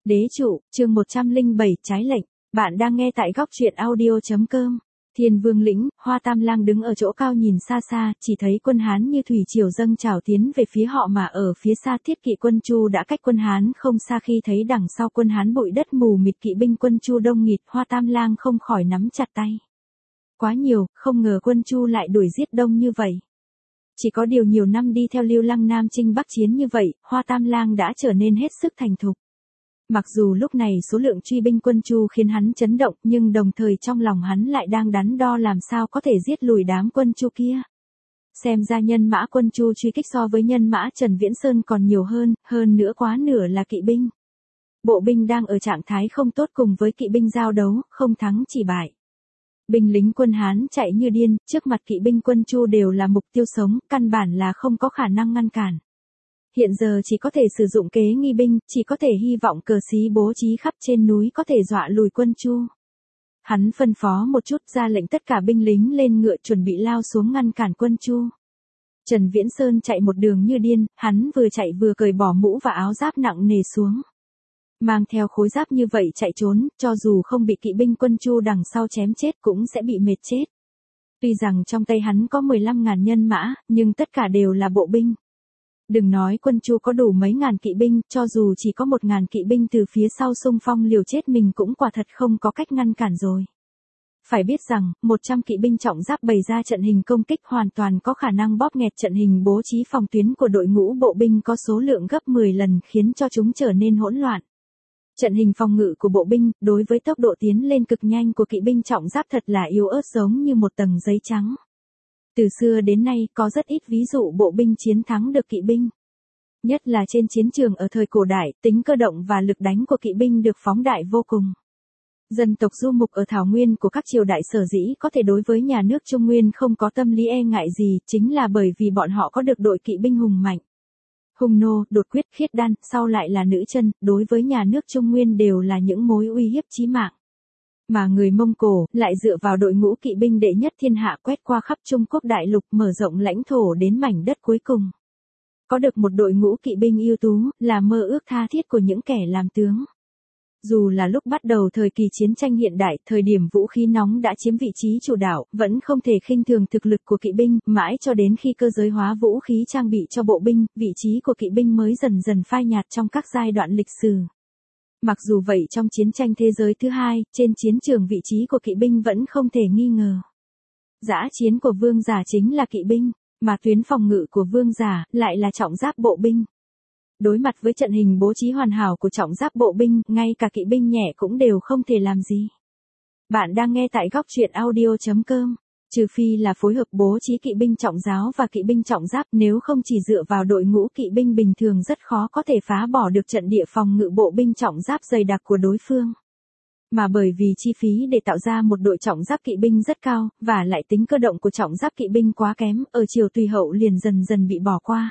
Đế trụ, chương 107, trái lệnh. Bạn đang nghe tại góc truyện audio.com. Thiên Vương lĩnh, Hoa Tam Lang đứng ở chỗ cao nhìn xa xa, chỉ thấy quân Hán như thủy triều dâng trào tiến về phía họ, mà ở phía xa Thiết kỵ quân Chu đã cách quân Hán không xa. Khi thấy đằng sau quân Hán bụi đất mù mịt, kỵ binh quân Chu đông nghịt, Hoa Tam Lang không khỏi nắm chặt tay. Quá nhiều, không ngờ quân Chu lại đuổi giết đông như vậy. Chỉ có điều nhiều năm đi theo Lưu Lăng Nam chinh Bắc chiến như vậy, Hoa Tam Lang đã trở nên hết sức thành thục. Mặc dù lúc này số lượng truy binh quân Chu khiến hắn chấn động, nhưng đồng thời trong lòng hắn lại đang đắn đo làm sao có thể giết lùi đám quân Chu kia. Xem ra nhân mã quân Chu truy kích so với nhân mã Trần Viễn Sơn còn nhiều hơn nữa quá nửa là kỵ binh. Bộ binh đang ở trạng thái không tốt, cùng với kỵ binh giao đấu, không thắng chỉ bại. Binh lính quân Hán chạy như điên, trước mặt kỵ binh quân Chu đều là mục tiêu sống, căn bản là không có khả năng ngăn cản. Hiện giờ chỉ có thể sử dụng kế nghi binh, chỉ có thể hy vọng cờ xí bố trí khắp trên núi có thể dọa lùi quân Chu. Hắn phân phó một chút, ra lệnh tất cả binh lính lên ngựa chuẩn bị lao xuống ngăn cản quân Chu. Trần Viễn Sơn chạy một đường như điên, hắn vừa chạy vừa cởi bỏ mũ và áo giáp nặng nề xuống. Mang theo khối giáp như vậy chạy trốn, cho dù không bị kỵ binh quân Chu đằng sau chém chết cũng sẽ bị mệt chết. Tuy rằng trong tay hắn có 15.000 nhân mã, nhưng tất cả đều là bộ binh. Đừng nói quân Chu có đủ mấy ngàn kỵ binh, cho dù chỉ có 1.000 kỵ binh từ phía sau xung phong liều chết mình cũng quả thật không có cách ngăn cản rồi. Phải biết rằng, 100 kỵ binh trọng giáp bày ra trận hình công kích hoàn toàn có khả năng bóp nghẹt trận hình bố trí phòng tuyến của đội ngũ bộ binh có số lượng gấp 10 lần, khiến cho chúng trở nên hỗn loạn. Trận hình phòng ngự của bộ binh, đối với tốc độ tiến lên cực nhanh của kỵ binh trọng giáp thật là yếu ớt, giống như một tầng giấy trắng. Từ xưa đến nay, có rất ít ví dụ bộ binh chiến thắng được kỵ binh. Nhất là trên chiến trường ở thời cổ đại, tính cơ động và lực đánh của kỵ binh được phóng đại vô cùng. Dân tộc du mục ở thảo nguyên của các triều đại sở dĩ có thể đối với nhà nước Trung Nguyên không có tâm lý e ngại gì, chính là bởi vì bọn họ có được đội kỵ binh hùng mạnh. Hung nô, đột quyết, khiết đan, sau lại là nữ chân, đối với nhà nước Trung Nguyên đều là những mối uy hiếp chí mạng. Mà người Mông Cổ lại dựa vào đội ngũ kỵ binh đệ nhất thiên hạ quét qua khắp Trung Quốc đại lục, mở rộng lãnh thổ đến mảnh đất cuối cùng. Có được một đội ngũ kỵ binh ưu tú là mơ ước tha thiết của những kẻ làm tướng. Dù là lúc bắt đầu thời kỳ chiến tranh hiện đại, thời điểm vũ khí nóng đã chiếm vị trí chủ đạo, vẫn không thể khinh thường thực lực của kỵ binh, mãi cho đến khi cơ giới hóa vũ khí trang bị cho bộ binh, vị trí của kỵ binh mới dần dần phai nhạt trong các giai đoạn lịch sử. Mặc dù vậy, trong chiến tranh thế giới thứ hai, trên chiến trường vị trí của kỵ binh vẫn không thể nghi ngờ. Dã chiến của vương giả chính là kỵ binh, mà tuyến phòng ngự của vương giả lại là trọng giáp bộ binh. Đối mặt với trận hình bố trí hoàn hảo của trọng giáp bộ binh, ngay cả kỵ binh nhẹ cũng đều không thể làm gì. Bạn đang nghe tại góc truyện audio.com. Trừ phi là phối hợp bố trí kỵ binh trọng giáo và kỵ binh trọng giáp, nếu không chỉ dựa vào đội ngũ kỵ binh bình thường rất khó có thể phá bỏ được trận địa phòng ngự bộ binh trọng giáp dày đặc của đối phương. Mà bởi vì chi phí để tạo ra một đội trọng giáp kỵ binh rất cao, và lại tính cơ động của trọng giáp kỵ binh quá kém, ở triều Tùy Hậu liền dần dần bị bỏ qua.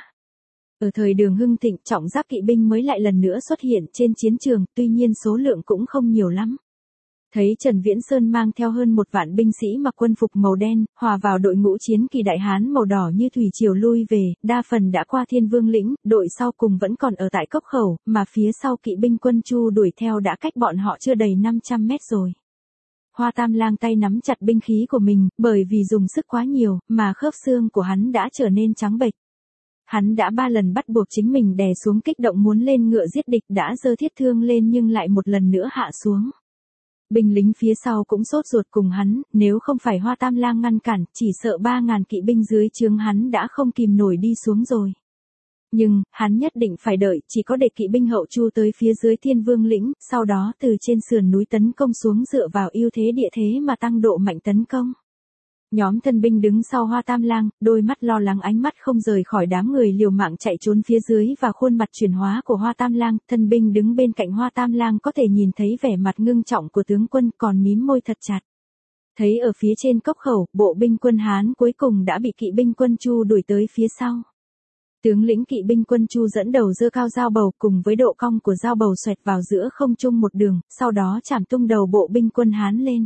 Ở thời Đường Hưng Thịnh, trọng giáp kỵ binh mới lại lần nữa xuất hiện trên chiến trường, tuy nhiên số lượng cũng không nhiều lắm. Thấy Trần Viễn Sơn mang theo hơn 1 vạn binh sĩ mặc quân phục màu đen, hòa vào đội ngũ chiến kỳ đại Hán màu đỏ như thủy triều lui về, đa phần đã qua Thiên Vương lĩnh, đội sau cùng vẫn còn ở tại Cốc Khẩu, mà phía sau kỵ binh quân Chu đuổi theo đã cách bọn họ chưa đầy 500 mét rồi. Hoa Tam Lang tay nắm chặt binh khí của mình, bởi vì dùng sức quá nhiều, mà khớp xương của hắn đã trở nên trắng bệch. Hắn đã 3 lần bắt buộc chính mình đè xuống, kích động muốn lên ngựa giết địch, đã giơ thiết thương lên nhưng lại một lần nữa hạ xuống. Binh lính phía sau cũng sốt ruột cùng hắn, nếu không phải Hoa Tam Lang ngăn cản, chỉ sợ 3.000 kỵ binh dưới trướng hắn đã không kìm nổi đi xuống rồi. Nhưng, hắn nhất định phải đợi, chỉ có để kỵ binh hậu Chu tới phía dưới Thiên Vương lĩnh, sau đó từ trên sườn núi tấn công xuống, dựa vào ưu thế địa thế mà tăng độ mạnh tấn công. Nhóm thân binh đứng sau Hoa Tam Lang, đôi mắt lo lắng, ánh mắt không rời khỏi đám người liều mạng chạy trốn phía dưới và khuôn mặt chuyển hóa của Hoa Tam Lang. Thân binh đứng bên cạnh Hoa Tam Lang có thể nhìn thấy vẻ mặt ngưng trọng của tướng quân, còn mím môi thật chặt. Thấy ở phía trên Cốc Khẩu, bộ binh quân Hán cuối cùng đã bị kỵ binh quân Chu đuổi tới phía sau. Tướng lĩnh kỵ binh quân Chu dẫn đầu giơ cao dao bầu, cùng với độ cong của dao bầu xoẹt vào giữa không trung một đường, sau đó chảm tung đầu bộ binh quân Hán lên.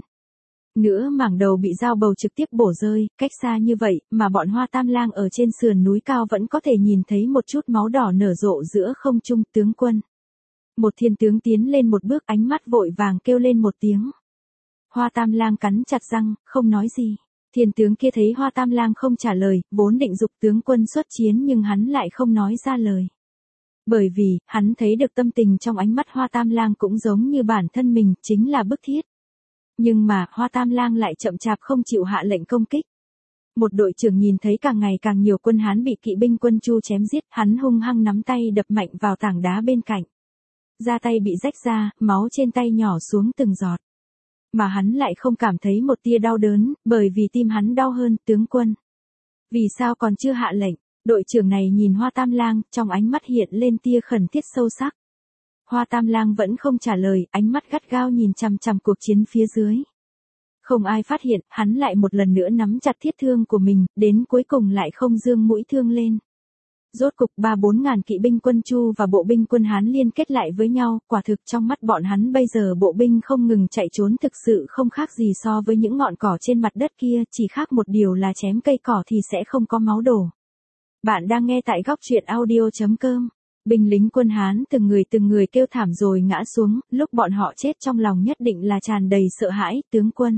Nữa mảng đầu bị dao bầu trực tiếp bổ rơi, cách xa như vậy, mà bọn Hoa Tam Lang ở trên sườn núi cao vẫn có thể nhìn thấy một chút máu đỏ nở rộ giữa không trung. Tướng quân, Một thiên tướng tiến lên một bước, ánh mắt vội vàng kêu lên một tiếng. Hoa Tam Lang cắn chặt răng, không nói gì. Thiên tướng kia thấy Hoa Tam Lang không trả lời, vốn định giục tướng quân xuất chiến nhưng hắn lại không nói ra lời. Bởi vì, hắn thấy được tâm tình trong ánh mắt Hoa Tam Lang cũng giống như bản thân mình, chính là bức thiết. Nhưng mà, Hoa Tam Lang lại chậm chạp không chịu hạ lệnh công kích. Một đội trưởng nhìn thấy càng ngày càng nhiều quân Hán bị kỵ binh quân Chu chém giết, hắn hung hăng nắm tay đập mạnh vào tảng đá bên cạnh. Da tay bị rách ra, máu trên tay nhỏ xuống từng giọt. Mà hắn lại không cảm thấy một tia đau đớn, bởi vì tim hắn đau hơn, tướng quân. Vì sao còn chưa hạ lệnh? Đội trưởng này nhìn Hoa Tam Lang, trong ánh mắt hiện lên tia khẩn thiết sâu sắc. Hoa Tam Lang vẫn không trả lời, ánh mắt gắt gao nhìn chằm chằm cuộc chiến phía dưới. Không ai phát hiện, hắn lại một lần nữa nắm chặt thiết thương của mình, đến cuối cùng lại không dương mũi thương lên. Rốt cục 3-4 ngàn kỵ binh quân Chu và bộ binh quân Hán liên kết lại với nhau, quả thực trong mắt bọn hắn bây giờ bộ binh không ngừng chạy trốn thực sự không khác gì so với những ngọn cỏ trên mặt đất kia, chỉ khác một điều là chém cây cỏ thì sẽ không có máu đổ. Bạn đang nghe tại góc truyện audio.com. Binh lính quân Hán từng người kêu thảm rồi ngã xuống, lúc bọn họ chết trong lòng nhất định là tràn đầy sợ hãi, tướng quân.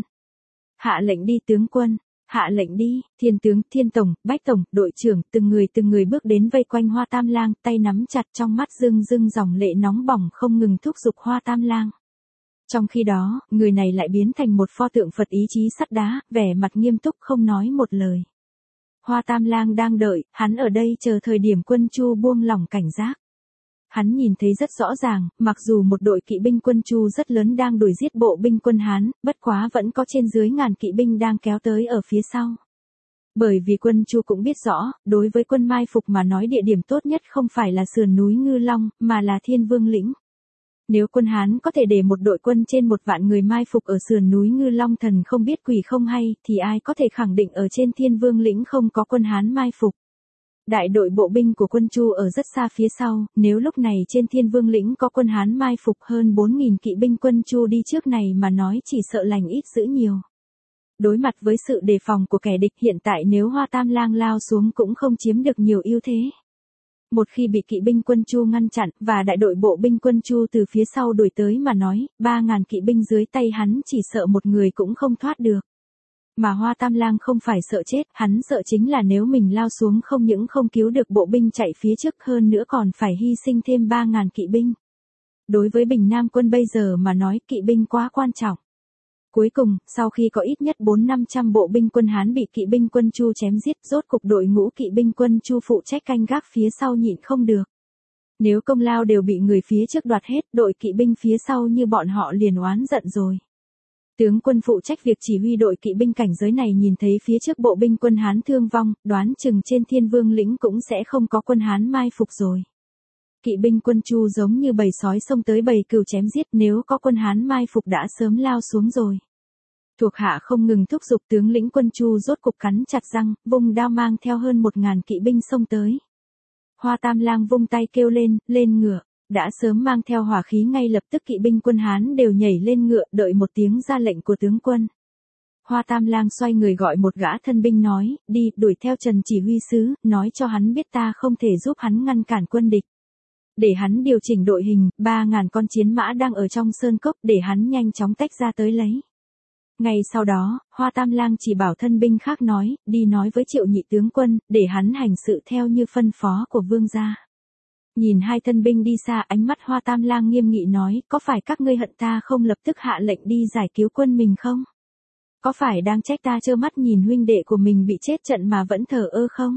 Hạ lệnh đi tướng quân. Hạ lệnh đi, thiên tướng, thiên tổng, bách tổng, đội trưởng, từng người bước đến vây quanh Hoa Tam Lang, tay nắm chặt, trong mắt rưng dòng lệ nóng bỏng không ngừng thúc giục Hoa Tam Lang. Trong khi đó, người này lại biến thành một pho tượng Phật ý chí sắt đá, vẻ mặt nghiêm túc không nói một lời. Hoa Tam Lang đang đợi, hắn ở đây chờ thời điểm quân Chu buông lỏng cảnh giác. Hắn nhìn thấy rất rõ ràng, mặc dù một đội kỵ binh quân Chu rất lớn đang đuổi giết bộ binh quân Hán, bất quá vẫn có trên dưới ngàn kỵ binh đang kéo tới ở phía sau. Bởi vì quân Chu cũng biết rõ, đối với quân mai phục mà nói địa điểm tốt nhất không phải là sườn núi Ngư Long, mà là Thiên Vương lĩnh. Nếu quân Hán có thể để một đội quân trên 1 vạn người mai phục ở sườn núi Ngư Long thần không biết quỷ không hay, thì ai có thể khẳng định ở trên Thiên Vương lĩnh không có quân Hán mai phục. Đại đội bộ binh của quân Chu ở rất xa phía sau, nếu lúc này trên Thiên Vương lĩnh có quân Hán mai phục hơn 4.000 kỵ binh quân Chu đi trước này mà nói chỉ sợ lành ít dữ nhiều. Đối mặt với sự đề phòng của kẻ địch hiện tại nếu Hoa Tam Lang lao xuống cũng không chiếm được nhiều ưu thế. Một khi bị kỵ binh quân Chu ngăn chặn và đại đội bộ binh quân Chu từ phía sau đuổi tới mà nói, 3.000 kỵ binh dưới tay hắn chỉ sợ một người cũng không thoát được. Mà Hoa Tam Lang không phải sợ chết, hắn sợ chính là nếu mình lao xuống không những không cứu được bộ binh chạy phía trước hơn nữa còn phải hy sinh thêm 3.000 kỵ binh. Đối với Bình Nam quân bây giờ mà nói kỵ binh quá quan trọng. Cuối cùng, sau khi có ít nhất 400-500 bộ binh quân Hán bị kỵ binh quân Chu chém giết, rốt cục đội ngũ kỵ binh quân Chu phụ trách canh gác phía sau nhịn không được. Nếu công lao đều bị người phía trước đoạt hết, đội kỵ binh phía sau như bọn họ liền oán giận rồi. Tướng quân phụ trách việc chỉ huy đội kỵ binh cảnh giới này nhìn thấy phía trước bộ binh quân Hán thương vong, đoán chừng trên Thiên Vương lĩnh cũng sẽ không có quân Hán mai phục rồi. Kỵ binh quân Chu giống như bầy sói xông tới bầy cừu chém giết, nếu có quân Hán mai phục đã sớm lao xuống rồi. Thuộc hạ không ngừng thúc giục, tướng lĩnh quân Chu rốt cục cắn chặt răng, vung đao mang theo hơn 1.000 kỵ binh xông tới. Hoa Tam Lang vung tay kêu lên ngựa. Đã sớm mang theo hỏa khí ngay lập tức kỵ binh quân Hán đều nhảy lên ngựa đợi một tiếng ra lệnh của tướng quân. Hoa Tam Lang xoay người gọi một gã thân binh nói, đi, đuổi theo Trần chỉ huy sứ, nói cho hắn biết ta không thể giúp hắn ngăn cản quân địch. Để hắn điều chỉnh đội hình, 3.000 con chiến mã đang ở trong sơn cốc để hắn nhanh chóng tách ra tới lấy. Ngay sau đó, Hoa Tam Lang chỉ bảo thân binh khác nói, đi nói với Triệu nhị tướng quân, để hắn hành sự theo như phân phó của vương gia. Nhìn hai thân binh đi xa, ánh mắt Hoa Tam Lang nghiêm nghị nói, có phải các ngươi hận ta không lập tức hạ lệnh đi giải cứu quân mình không? Có phải đang trách ta trơ mắt nhìn huynh đệ của mình bị chết trận mà vẫn thờ ơ không?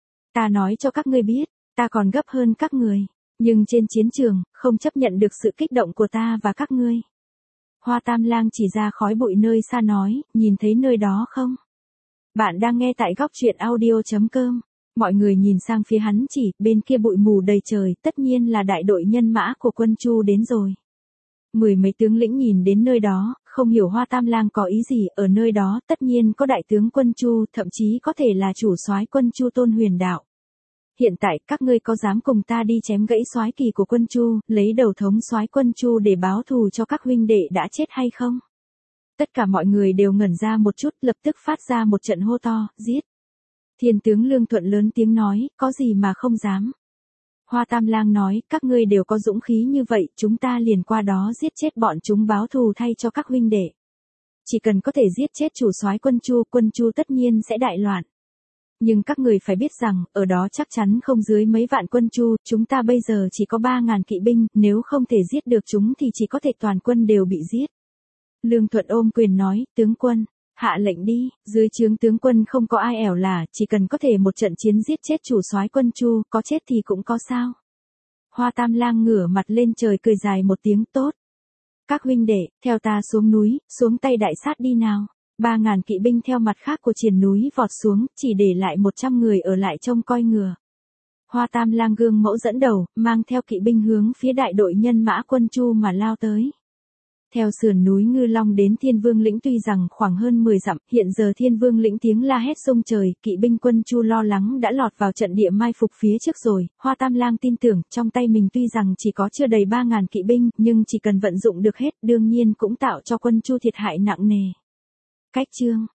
Ta nói cho các ngươi biết, ta còn gấp hơn các người, nhưng trên chiến trường, không chấp nhận được sự kích động của ta và các ngươi. Hoa Tam Lang chỉ ra khói bụi nơi xa nói, nhìn thấy nơi đó không? Bạn đang nghe tại góc truyện audio.com. Mọi người nhìn sang phía hắn chỉ, bên kia bụi mù đầy trời, tất nhiên là đại đội nhân mã của quân Chu đến rồi. 10 mấy tướng lĩnh nhìn đến nơi đó, không hiểu Hoa Tam Lang có ý gì, ở nơi đó tất nhiên có đại tướng quân Chu, thậm chí có thể là chủ soái quân Chu Tôn Huyền Đạo. Hiện tại, các ngươi có dám cùng ta đi chém gãy soái kỳ của quân Chu, lấy đầu thống soái quân Chu để báo thù cho các huynh đệ đã chết hay không? Tất cả mọi người đều ngẩn ra một chút, lập tức phát ra một trận hô to, giết. Thiên tướng Lương Thuận lớn tiếng nói, có gì mà không dám. Hoa Tam Lang nói, các ngươi đều có dũng khí như vậy, chúng ta liền qua đó giết chết bọn chúng báo thù thay cho các huynh đệ. Chỉ cần có thể giết chết chủ soái quân Chu tất nhiên sẽ đại loạn. Nhưng các người phải biết rằng, ở đó chắc chắn không dưới mấy vạn quân Chu, chúng ta bây giờ chỉ có 3.000 kỵ binh, nếu không thể giết được chúng thì chỉ có thể toàn quân đều bị giết. Lương Thuận ôm quyền nói, tướng quân, hạ lệnh đi, dưới trướng tướng quân không có ai ẻo là, chỉ cần có thể một trận chiến giết chết chủ soái quân Chu, có chết thì cũng có sao. Hoa Tam Lang ngửa mặt lên trời cười dài một tiếng tốt. Các huynh đệ, theo ta xuống núi, xuống tay đại sát đi nào. 3.000 kỵ binh theo mặt khác của triền núi vọt xuống, chỉ để lại 100 người ở lại trông coi ngừa. Hoa Tam Lang gương mẫu dẫn đầu, mang theo kỵ binh hướng phía đại đội nhân mã quân Chu mà lao tới. Theo sườn núi Ngư Long đến Thiên Vương lĩnh tuy rằng khoảng hơn 10 dặm, hiện giờ Thiên Vương lĩnh tiếng la hét rung trời, kỵ binh quân Chu lo lắng đã lọt vào trận địa mai phục phía trước rồi. Hoa Tam Lang tin tưởng, trong tay mình tuy rằng chỉ có chưa đầy 3.000 kỵ binh, nhưng chỉ cần vận dụng được hết, đương nhiên cũng tạo cho quân Chu thiệt hại nặng nề. Cách chương